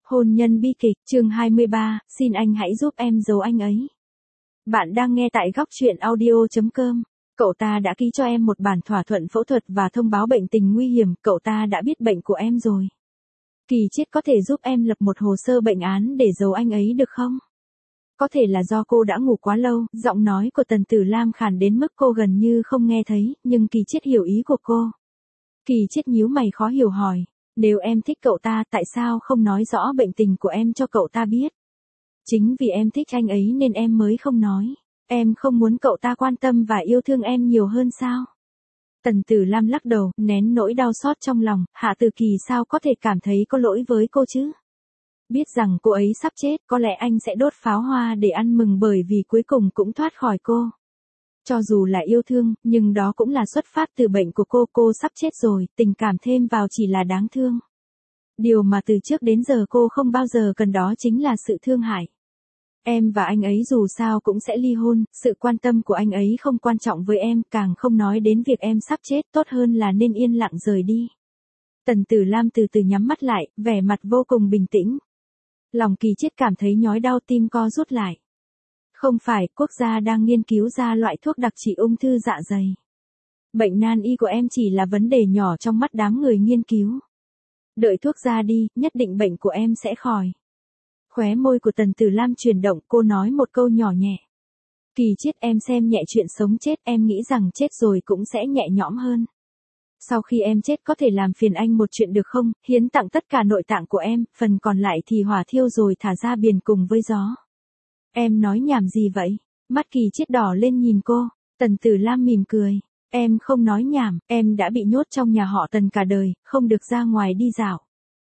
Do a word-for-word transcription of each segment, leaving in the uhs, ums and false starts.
Hôn nhân bi kịch, chương hai mươi ba, xin anh hãy giúp em giấu anh ấy. Bạn đang nghe tại góc truyện audio chấm com. Cậu ta đã ký cho em một bản thỏa thuận phẫu thuật và thông báo bệnh tình nguy hiểm, cậu ta đã biết bệnh của em rồi. Kỳ Chiết có thể giúp em lập một hồ sơ bệnh án để giấu anh ấy được không? Có thể là do cô đã ngủ quá lâu, giọng nói của Tần Tử Lam khàn đến mức cô gần như không nghe thấy, nhưng Kỳ Chiết hiểu ý của cô. Kỳ Chiết nhíu mày khó hiểu hỏi. Nếu em thích cậu ta, tại sao không nói rõ bệnh tình của em cho cậu ta biết? Chính vì em thích anh ấy nên em mới không nói. Em không muốn cậu ta quan tâm và yêu thương em nhiều hơn sao? Tần Tử Lam lắc đầu, nén nỗi đau xót trong lòng, Hạ Tử Kỳ sao có thể cảm thấy có lỗi với cô chứ? Biết rằng cô ấy sắp chết, có lẽ anh sẽ đốt pháo hoa để ăn mừng bởi vì cuối cùng cũng thoát khỏi cô. Cho dù là yêu thương, nhưng đó cũng là xuất phát từ bệnh của cô, cô sắp chết rồi, tình cảm thêm vào chỉ là đáng thương. Điều mà từ trước đến giờ cô không bao giờ cần đó chính là sự thương hại. Em và anh ấy dù sao cũng sẽ ly hôn, sự quan tâm của anh ấy không quan trọng với em, càng không nói đến việc em sắp chết, tốt hơn là nên yên lặng rời đi. Tần Tử Lam từ từ nhắm mắt lại, vẻ mặt vô cùng bình tĩnh. Lòng Kỳ Chiết cảm thấy nhói đau, tim co rút lại. Không phải, quốc gia đang nghiên cứu ra loại thuốc đặc trị ung thư dạ dày. Bệnh nan y của em chỉ là vấn đề nhỏ trong mắt đám người nghiên cứu. Đợi thuốc ra đi, nhất định bệnh của em sẽ khỏi. Khóe môi của Tần Tử Lam chuyển động, cô nói một câu nhỏ nhẹ. Kỳ Chiết, em xem nhẹ chuyện sống chết, em nghĩ rằng chết rồi cũng sẽ nhẹ nhõm hơn. Sau khi em chết có thể làm phiền anh một chuyện được không, hiến tặng tất cả nội tạng của em, phần còn lại thì hỏa thiêu rồi thả ra biển cùng với gió. Em nói nhảm gì vậy? Mắt Kỳ Chiết đỏ lên nhìn cô. Tần Tử Lam mỉm cười. Em không nói nhảm, em đã bị nhốt trong nhà họ Tần cả đời, không được ra ngoài đi dạo.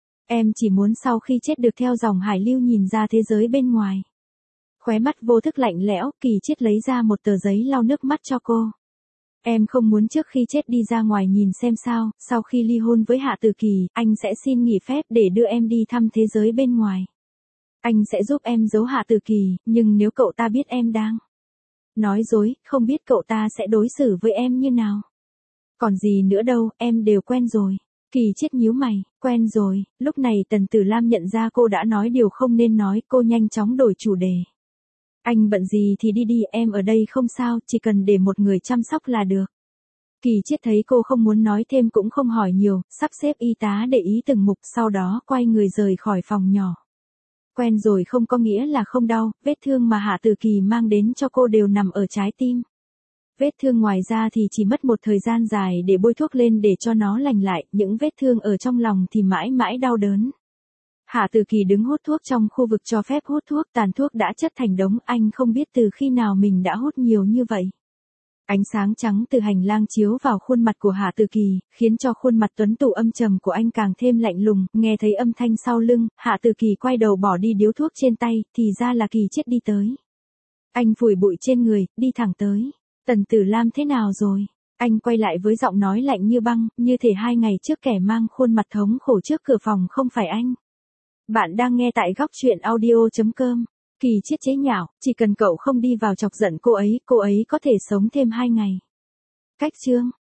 Em chỉ muốn sau khi chết được theo dòng hải lưu nhìn ra thế giới bên ngoài. Khóe mắt vô thức lạnh lẽo, Kỳ Chiết lấy ra một tờ giấy lau nước mắt cho cô. Em không muốn trước khi chết đi ra ngoài nhìn xem sao, sau khi ly hôn với Hạ Tử Kỳ, anh sẽ xin nghỉ phép để đưa em đi thăm thế giới bên ngoài. Anh sẽ giúp em giấu Hạ Tử Kỳ, nhưng nếu cậu ta biết em đang nói dối, không biết cậu ta sẽ đối xử với em như nào. Còn gì nữa đâu, em đều quen rồi. Kỳ Chiết nhíu mày, quen rồi. Lúc này Tần Tử Lam nhận ra cô đã nói điều không nên nói, cô nhanh chóng đổi chủ đề. Anh bận gì thì đi đi, em ở đây không sao, chỉ cần để một người chăm sóc là được. Kỳ Chiết thấy cô không muốn nói thêm cũng không hỏi nhiều, sắp xếp y tá để ý từng mục, sau đó quay người rời khỏi phòng nhỏ. Quen rồi không có nghĩa là không đau, vết thương mà Hạ Tử Kỳ mang đến cho cô đều nằm ở trái tim. Vết thương ngoài ra thì chỉ mất một thời gian dài để bôi thuốc lên để cho nó lành lại, những vết thương ở trong lòng thì mãi mãi đau đớn. Hạ Tử Kỳ đứng hút thuốc trong khu vực cho phép hút thuốc, tàn thuốc đã chất thành đống, anh không biết từ khi nào mình đã hút nhiều như vậy. Ánh sáng trắng từ hành lang chiếu vào khuôn mặt của Hạ Tử Kỳ, khiến cho khuôn mặt tuấn tú âm trầm của anh càng thêm lạnh lùng, nghe thấy âm thanh sau lưng, Hạ Tử Kỳ quay đầu bỏ đi điếu thuốc trên tay, thì ra là Kỳ Chiết đi tới. Anh phủi bụi trên người, đi thẳng tới. Tần Tử Lam thế nào rồi? Anh quay lại với giọng nói lạnh như băng, như thể hai ngày trước kẻ mang khuôn mặt thống khổ trước cửa phòng không phải anh. Bạn đang nghe tại góc truyện audio chấm com. Kỳ Chiết chế nhạo, chỉ cần cậu không đi vào chọc giận cô ấy, cô ấy có thể sống thêm hai ngày. Cách chương